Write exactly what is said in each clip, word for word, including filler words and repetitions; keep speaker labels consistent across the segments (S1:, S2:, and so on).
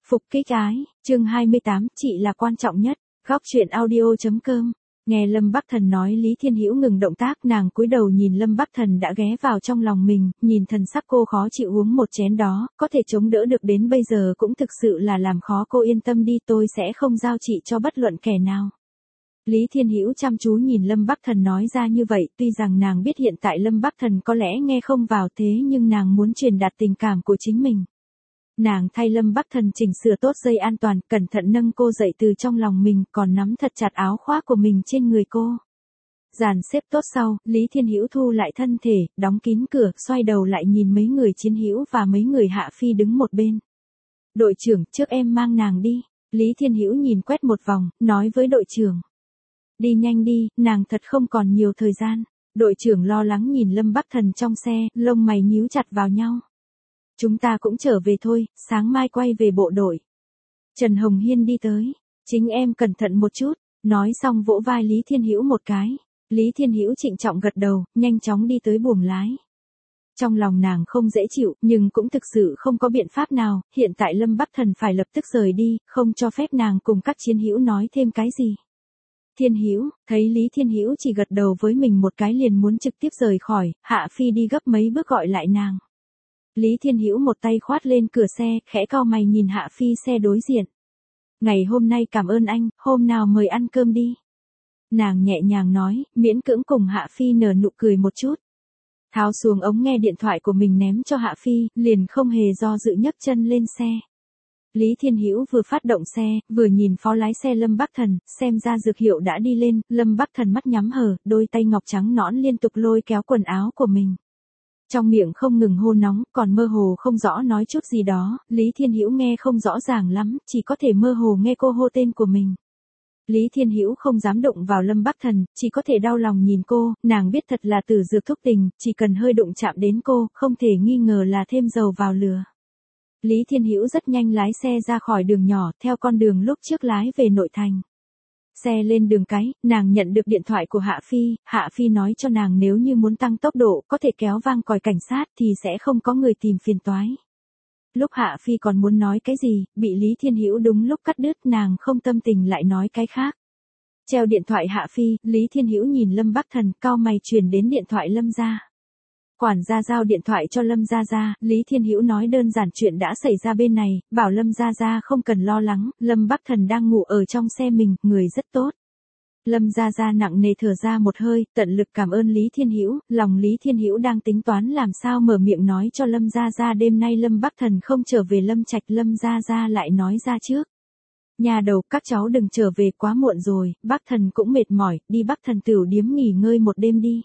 S1: Phục kích ái, chương hai mươi tám, chị là quan trọng nhất. Góc truyện audio.com. Nghe Lâm Bắc Thần nói Lý Thiên Hữu ngừng động tác, nàng cúi đầu nhìn Lâm Bắc Thần đã ghé vào trong lòng mình, nhìn thần sắc cô khó chịu uống một chén đó, có thể chống đỡ được đến bây giờ cũng thực sự là làm khó cô. Yên tâm đi, tôi sẽ không giao chị cho bất luận kẻ nào. Lý Thiên Hữu chăm chú nhìn Lâm Bắc Thần nói ra như vậy, tuy rằng nàng biết hiện tại Lâm Bắc Thần có lẽ nghe không vào, thế nhưng nàng muốn truyền đạt tình cảm của chính mình. Nàng thay Lâm Bắc Thần chỉnh sửa tốt dây an toàn, cẩn thận nâng cô dậy từ trong lòng mình, còn nắm thật chặt áo khoác của mình trên người cô. Dàn xếp tốt sau, Lý Thiên Hữu thu lại thân thể, đóng kín cửa, xoay đầu lại nhìn mấy người chiến hữu và mấy người hạ phi đứng một bên. Đội trưởng, trước em mang nàng đi. Lý Thiên Hữu nhìn quét một vòng, nói với đội trưởng. Đi nhanh đi, nàng thật không còn nhiều thời gian. Đội trưởng lo lắng nhìn Lâm Bắc Thần trong xe, lông mày nhíu chặt vào nhau. Chúng ta cũng trở về thôi, sáng mai quay về bộ đội. Trần Hồng Hiên đi tới. Chính em cẩn thận một chút. Nói xong vỗ vai Lý Thiên Hữu một cái. Lý Thiên Hữu trịnh trọng gật đầu, nhanh chóng đi tới buồng lái. Trong lòng nàng không dễ chịu, nhưng cũng thực sự không có biện pháp nào, hiện tại Lâm Bắc Thần phải lập tức rời đi, không cho phép nàng cùng các chiến hữu nói thêm cái gì. Thiên Hữu, thấy Lý Thiên Hữu chỉ gật đầu với mình một cái liền muốn trực tiếp rời khỏi, Hạ Phi đi gấp mấy bước gọi lại nàng. Lý Thiên Hữu một tay khoát lên cửa xe, khẽ cau mày nhìn Hạ Phi xe đối diện. Ngày hôm nay cảm ơn anh, hôm nào mời ăn cơm đi. Nàng nhẹ nhàng nói, miễn cưỡng cùng Hạ Phi nở nụ cười một chút. Tháo xuống ống nghe điện thoại của mình ném cho Hạ Phi, liền không hề do dự nhấc chân lên xe. Lý Thiên Hữu vừa phát động xe, vừa nhìn phó lái xe Lâm Bắc Thần, xem ra dược hiệu đã đi lên, Lâm Bắc Thần mắt nhắm hờ, đôi tay ngọc trắng nõn liên tục lôi kéo quần áo của mình. Trong miệng không ngừng hô nóng, còn mơ hồ không rõ nói chút gì đó, Lý Thiên Hữu nghe không rõ ràng lắm, chỉ có thể mơ hồ nghe cô hô tên của mình. Lý Thiên Hữu không dám đụng vào Lâm Bắc Thần, chỉ có thể đau lòng nhìn cô, nàng biết thật là tử dược thúc tình, chỉ cần hơi đụng chạm đến cô, không thể nghi ngờ là thêm dầu vào lửa. Lý Thiên Hữu rất nhanh lái xe ra khỏi đường nhỏ, theo con đường lúc trước lái về nội thành. Xe lên đường cái, nàng nhận được điện thoại của Hạ Phi, Hạ Phi nói cho nàng nếu như muốn tăng tốc độ, có thể kéo vang còi cảnh sát thì sẽ không có người tìm phiền toái. Lúc Hạ Phi còn muốn nói cái gì, bị Lý Thiên Hữu đúng lúc cắt đứt, nàng không tâm tình lại nói cái khác. Treo điện thoại Hạ Phi, Lý Thiên Hữu nhìn Lâm Bắc Thần, cau mày truyền đến điện thoại Lâm gia. Quản gia giao điện thoại cho Lâm Gia Gia, Lý Thiên Hữu nói đơn giản chuyện đã xảy ra bên này, bảo Lâm Gia Gia không cần lo lắng, Lâm Bắc Thần đang ngủ ở trong xe mình, người rất tốt. Lâm Gia Gia nặng nề thở ra một hơi, tận lực cảm ơn Lý Thiên Hữu, lòng Lý Thiên Hữu đang tính toán làm sao mở miệng nói cho Lâm Gia Gia đêm nay Lâm Bắc Thần không trở về Lâm Trạch, Lâm Gia Gia lại nói ra trước. Nhà đầu, các cháu đừng trở về quá muộn rồi, Bắc Thần cũng mệt mỏi, đi Bắc Thần tửu điếm nghỉ ngơi một đêm đi.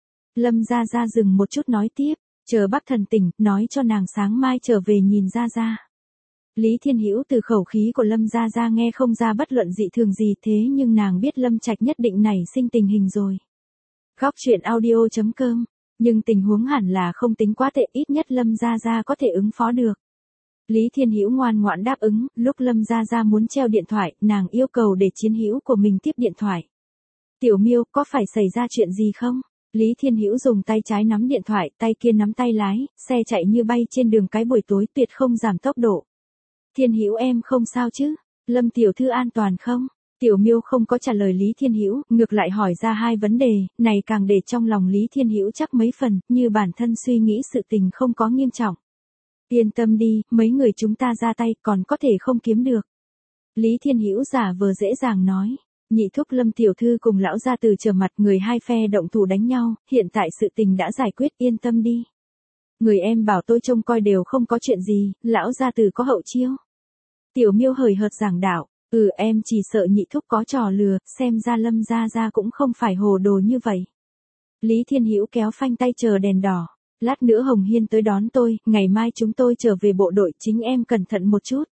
S1: Lâm Gia Gia dừng một chút nói tiếp, chờ Bắc Thần tỉnh, nói cho nàng sáng mai trở về nhìn Gia Gia. Lý Thiên Hữu từ khẩu khí của Lâm Gia Gia nghe không ra bất luận dị thường gì, thế nhưng nàng biết Lâm Trạch nhất định nảy sinh tình hình rồi. Góc truyện audio.com, nhưng tình huống hẳn là không tính quá tệ, ít nhất Lâm Gia Gia có thể ứng phó được. Lý Thiên Hữu ngoan ngoãn đáp ứng, lúc Lâm Gia Gia muốn treo điện thoại, nàng yêu cầu để chiến hữu của mình tiếp điện thoại. Tiểu Miêu, có phải xảy ra chuyện gì không? Lý Thiên Hữu dùng tay trái nắm điện thoại, tay kia nắm tay lái, xe chạy như bay trên đường cái buổi tối, tuyệt không giảm tốc độ. Thiên Hữu em không sao chứ? Lâm tiểu thư an toàn không? Tiểu Miêu không có trả lời Lý Thiên Hữu, ngược lại hỏi ra hai vấn đề, này càng để trong lòng Lý Thiên Hữu chắc mấy phần, như bản thân suy nghĩ sự tình không có nghiêm trọng. Yên tâm đi, mấy người chúng ta ra tay còn có thể không kiếm được. Lý Thiên Hữu giả vờ dễ dàng nói. Nhị thúc Lâm tiểu thư cùng lão gia từ trở mặt, người hai phe động thủ đánh nhau, hiện tại sự tình đã giải quyết, yên tâm đi. Người em bảo tôi trông coi đều không có chuyện gì, lão gia từ có hậu chiêu. Tiểu Miêu hời hợt giảng đạo, ừ em chỉ sợ nhị thúc có trò lừa, xem ra Lâm Gia Gia cũng không phải hồ đồ như vậy. Lý Thiên Hữu kéo phanh tay chờ đèn đỏ, lát nữa Hồng Hiên tới đón tôi, ngày mai chúng tôi trở về bộ đội, chính em cẩn thận một chút.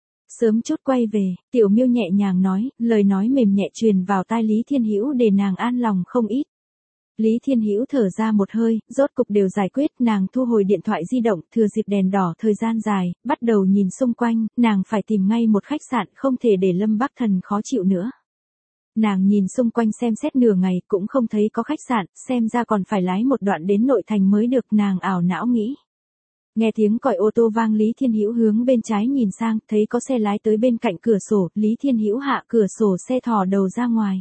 S1: Sớm chút quay về, Tiểu Miêu nhẹ nhàng nói, lời nói mềm nhẹ truyền vào tai Lý Thiên Hữu để nàng an lòng không ít. Lý Thiên Hữu thở ra một hơi, rốt cục đều giải quyết, nàng thu hồi điện thoại di động, thừa dịp đèn đỏ thời gian dài, bắt đầu nhìn xung quanh, nàng phải tìm ngay một khách sạn, không thể để Lâm Bắc Thần khó chịu nữa. Nàng nhìn xung quanh xem xét nửa ngày, cũng không thấy có khách sạn, xem ra còn phải lái một đoạn đến nội thành mới được, nàng ảo não nghĩ. Nghe tiếng còi ô tô vang, Lý Thiên Hữu hướng bên trái nhìn sang, thấy có xe lái tới bên cạnh cửa sổ, Lý Thiên Hữu hạ cửa sổ xe thò đầu ra ngoài.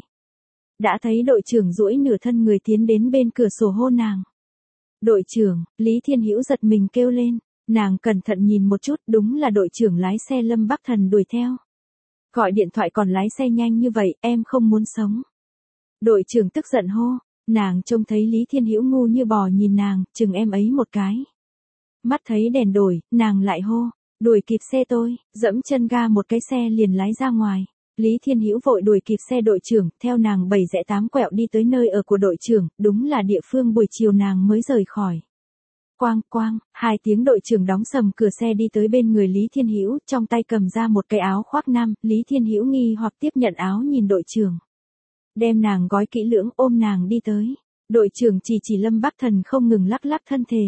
S1: Đã thấy đội trưởng duỗi nửa thân người tiến đến bên cửa sổ hô nàng. Đội trưởng, Lý Thiên Hữu giật mình kêu lên, nàng cẩn thận nhìn một chút, đúng là đội trưởng lái xe Lâm Bắc Thần đuổi theo. Gọi điện thoại còn lái xe nhanh như vậy, em không muốn sống. Đội trưởng tức giận hô, nàng trông thấy Lý Thiên Hữu ngu như bò nhìn nàng, chừng em ấy một cái. Mắt thấy đèn đổi, nàng lại hô, đuổi kịp xe tôi, dẫm chân ga một cái xe liền lái ra ngoài. Lý Thiên Hữu vội đuổi kịp xe đội trưởng, theo nàng bảy rẽ tám quẹo đi tới nơi ở của đội trưởng, đúng là địa phương buổi chiều nàng mới rời khỏi. Quang quang, hai tiếng đội trưởng đóng sầm cửa xe đi tới bên người Lý Thiên Hữu, trong tay cầm ra một cái áo khoác nam, Lý Thiên Hữu nghi hoặc tiếp nhận áo nhìn đội trưởng. Đem nàng gói kỹ lưỡng ôm nàng đi tới. Đội trưởng chỉ chỉ Lâm Bắc Thần không ngừng lắc lắc thân thể.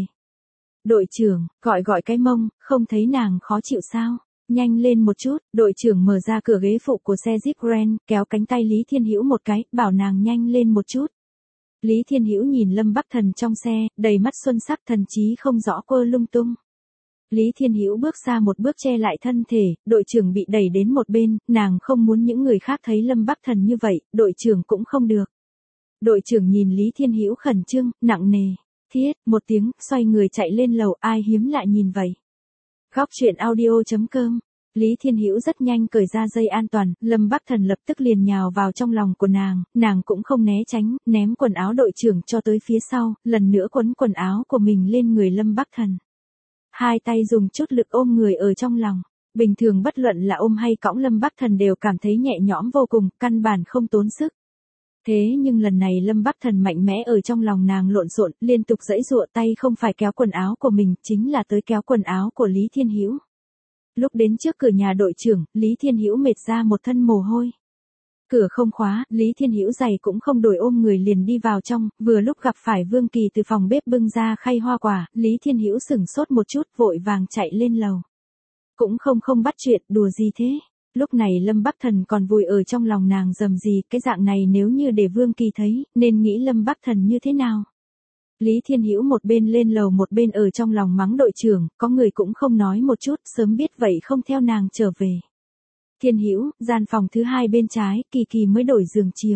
S1: Đội trưởng, gọi gọi cái mông, không thấy nàng khó chịu sao? Nhanh lên một chút, đội trưởng mở ra cửa ghế phụ của xe Jeep Grand, kéo cánh tay Lý Thiên Hữu một cái, bảo nàng nhanh lên một chút. Lý Thiên Hữu nhìn Lâm Bắc Thần trong xe, đầy mắt xuân sắc, thần trí không rõ quơ lung tung. Lý Thiên Hữu bước ra một bước che lại thân thể, đội trưởng bị đẩy đến một bên, nàng không muốn những người khác thấy Lâm Bắc Thần như vậy, đội trưởng cũng không được. Đội trưởng nhìn Lý Thiên Hữu khẩn trương, nặng nề, thiết, một tiếng, xoay người chạy lên lầu, ai hiếm lại nhìn vậy. Góc truyện audio chấm com. Lý Thiên Hữu rất nhanh cởi ra dây an toàn, Lâm Bắc Thần lập tức liền nhào vào trong lòng của nàng, nàng cũng không né tránh, ném quần áo đội trưởng cho tới phía sau, lần nữa quấn quần áo của mình lên người Lâm Bắc Thần. Hai tay dùng chút lực ôm người ở trong lòng, bình thường bất luận là ôm hay cõng Lâm Bắc Thần đều cảm thấy nhẹ nhõm vô cùng, căn bản không tốn sức. Thế nhưng lần này Lâm Bắc Thần mạnh mẽ ở trong lòng nàng lộn xộn, liên tục giãy giụa, tay không phải kéo quần áo của mình, chính là tới kéo quần áo của Lý Thiên Hữu. Lúc đến trước cửa nhà đội trưởng, Lý Thiên Hữu mệt ra một thân mồ hôi. Cửa không khóa, Lý Thiên Hữu giày cũng không đổi ôm người liền đi vào trong, vừa lúc gặp phải Vương Kỳ từ phòng bếp bưng ra khay hoa quả, Lý Thiên Hữu sửng sốt một chút, vội vàng chạy lên lầu. Cũng không không bắt chuyện, đùa gì thế? Lúc này Lâm Bắc Thần còn vui ở trong lòng nàng dầm gì, cái dạng này nếu như để Vương Kỳ thấy, nên nghĩ Lâm Bắc Thần như thế nào? Lý Thiên Hữu một bên lên lầu một bên ở trong lòng mắng đội trưởng, có người cũng không nói một chút, sớm biết vậy không theo nàng trở về. Thiên Hữu, gian phòng thứ hai bên trái, Kỳ Kỳ mới đổi giường chiếu.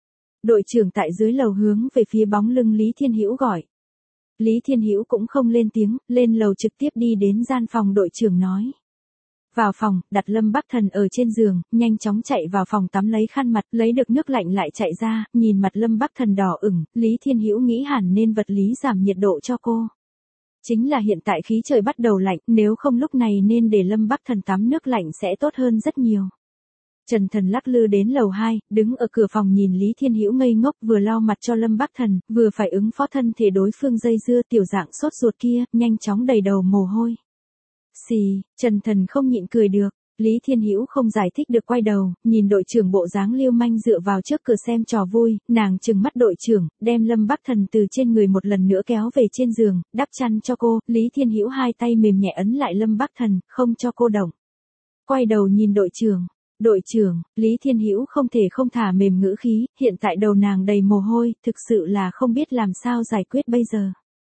S1: Đội trưởng tại dưới lầu hướng về phía bóng lưng Lý Thiên Hữu gọi. Lý Thiên Hữu cũng không lên tiếng, lên lầu trực tiếp đi đến gian phòng đội trưởng nói. Vào phòng, đặt Lâm Bắc Thần ở trên giường, nhanh chóng chạy vào phòng tắm lấy khăn mặt, lấy được nước lạnh lại chạy ra, nhìn mặt Lâm Bắc Thần đỏ ửng, Lý Thiên Hữu nghĩ hẳn nên vật lý giảm nhiệt độ cho cô. Chính là hiện tại khí trời bắt đầu lạnh, nếu không lúc này nên để Lâm Bắc Thần tắm nước lạnh sẽ tốt hơn rất nhiều. Trần Thần lắc lư đến lầu hai, đứng ở cửa phòng nhìn Lý Thiên Hữu ngây ngốc, vừa lau mặt cho Lâm Bắc Thần, vừa phải ứng phó thân thể đối phương dây dưa tiểu dạng sốt ruột kia, nhanh chóng đầy đầu mồ hôi. Xì, Trần Thần không nhịn cười được, Lý Thiên Hữu không giải thích được quay đầu, nhìn đội trưởng bộ dáng lưu manh dựa vào trước cửa xem trò vui, nàng trừng mắt đội trưởng, đem Lâm Bắc Thần từ trên người một lần nữa kéo về trên giường, đắp chăn cho cô, Lý Thiên Hữu hai tay mềm nhẹ ấn lại Lâm Bắc Thần, không cho cô động. Quay đầu nhìn đội trưởng, đội trưởng, Lý Thiên Hữu không thể không thả mềm ngữ khí, hiện tại đầu nàng đầy mồ hôi, thực sự là không biết làm sao giải quyết bây giờ.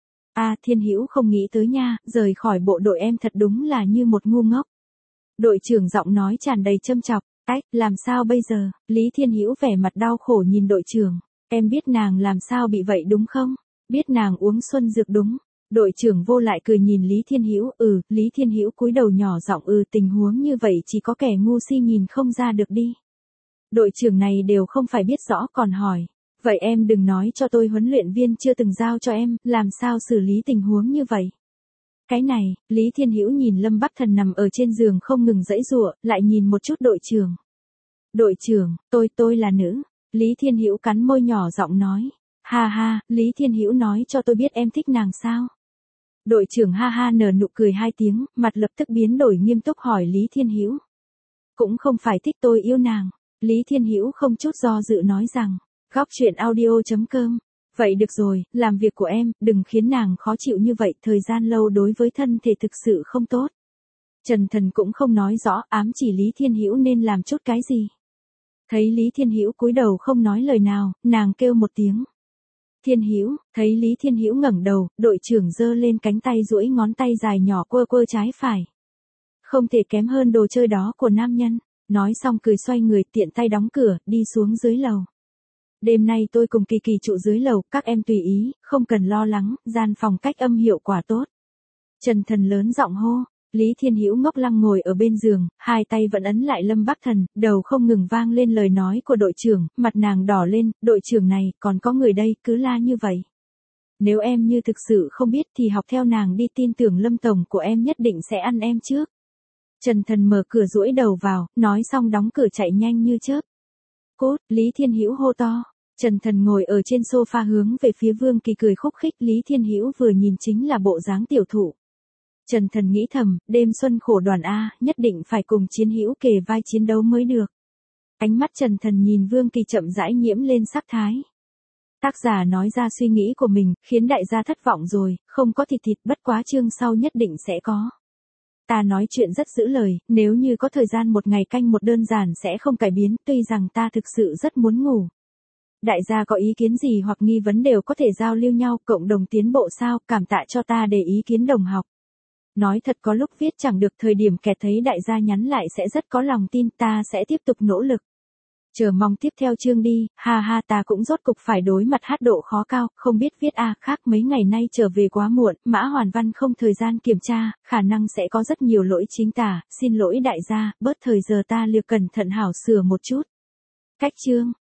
S1: A à, Thiên Hữu không nghĩ tới nha, rời khỏi bộ đội em thật đúng là như một ngu ngốc. Đội trưởng giọng nói tràn đầy châm chọc, ách, làm sao bây giờ? Lý Thiên Hữu vẻ mặt đau khổ nhìn đội trưởng, em biết nàng làm sao bị vậy đúng không? Biết nàng uống xuân dược đúng. Đội trưởng vô lại cười nhìn Lý Thiên Hữu, ừ, Lý Thiên Hữu cúi đầu nhỏ giọng ừ, tình huống như vậy chỉ có kẻ ngu si nhìn không ra được đi. Đội trưởng này đều không phải biết rõ còn hỏi. Vậy em đừng nói cho tôi huấn luyện viên chưa từng giao cho em, làm sao xử lý tình huống như vậy. Cái này, Lý Thiên Hữu nhìn Lâm Bắc Thần nằm ở trên giường không ngừng giãy giụa, lại nhìn một chút đội trưởng. Đội trưởng, tôi, tôi là nữ. Lý Thiên Hữu cắn môi nhỏ giọng nói. Ha ha, Lý Thiên Hữu nói cho tôi biết em thích nàng sao. Đội trưởng ha ha nở nụ cười hai tiếng, mặt lập tức biến đổi nghiêm túc hỏi Lý Thiên Hữu. Cũng không phải thích tôi yêu nàng. Lý Thiên Hữu không chút do dự nói rằng. Góc truyện audio chấm com. Vậy được rồi, làm việc của em, đừng khiến nàng khó chịu như vậy, thời gian lâu đối với thân thể thực sự không tốt. Trần Thần cũng không nói rõ, ám chỉ Lý Thiên Hữu nên làm chút cái gì. Thấy Lý Thiên Hữu cúi đầu không nói lời nào, nàng kêu một tiếng. Thiên Hữu, thấy Lý Thiên Hữu ngẩng đầu, đội trưởng giơ lên cánh tay duỗi ngón tay dài nhỏ quơ quơ trái phải. Không thể kém hơn đồ chơi đó của nam nhân, nói xong cười xoay người tiện tay đóng cửa, đi xuống dưới lầu. Đêm nay tôi cùng Kỳ Kỳ trụ dưới lầu, các em tùy ý, không cần lo lắng, gian phòng cách âm hiệu quả tốt. Trần Thần lớn giọng hô. Lý Thiên Hữu ngốc lăng ngồi ở bên giường, hai tay vẫn ấn lại Lâm Bắc Thần, đầu không ngừng vang lên lời nói của đội trưởng, mặt nàng đỏ lên, đội trưởng này, còn có người đây, cứ la như vậy. Nếu em như thực sự không biết thì học theo nàng đi, tin tưởng Lâm tổng của em nhất định sẽ ăn em trước. Trần Thần mở cửa duỗi đầu vào, nói xong đóng cửa chạy nhanh như chớp. Cốt, Lý Thiên Hữu hô to. Trần Thần ngồi ở trên sofa hướng về phía Vương Kỳ cười khúc khích, Lý Thiên Hữu vừa nhìn chính là bộ dáng tiểu thụ. Trần Thần nghĩ thầm, đêm xuân khổ đoàn A, nhất định phải cùng Chiến Hữu kề vai chiến đấu mới được. Ánh mắt Trần Thần nhìn Vương Kỳ chậm rãi nhiễm lên sắc thái. Tác giả nói ra suy nghĩ của mình, khiến đại gia thất vọng rồi, không có thịt thịt, bất quá chương sau nhất định sẽ có. Ta nói chuyện rất giữ lời, nếu như có thời gian một ngày canh một đơn giản sẽ không cải biến, tuy rằng ta thực sự rất muốn ngủ. Đại gia có ý kiến gì hoặc nghi vấn đều có thể giao lưu nhau, cộng đồng tiến bộ sao, cảm tạ cho ta để ý kiến đồng học. Nói thật có lúc viết chẳng được thời điểm kẹt thấy đại gia nhắn lại sẽ rất có lòng tin, ta sẽ tiếp tục nỗ lực. Chờ mong tiếp theo chương đi, ha ha, ta cũng rốt cục phải đối mặt hát độ khó cao, không biết viết a, khác mấy ngày nay trở về quá muộn, Mã Hoàn Văn không thời gian kiểm tra, khả năng sẽ có rất nhiều lỗi chính tả, xin lỗi đại gia, bớt thời giờ ta liều cẩn thận hảo sửa một chút. Cách chương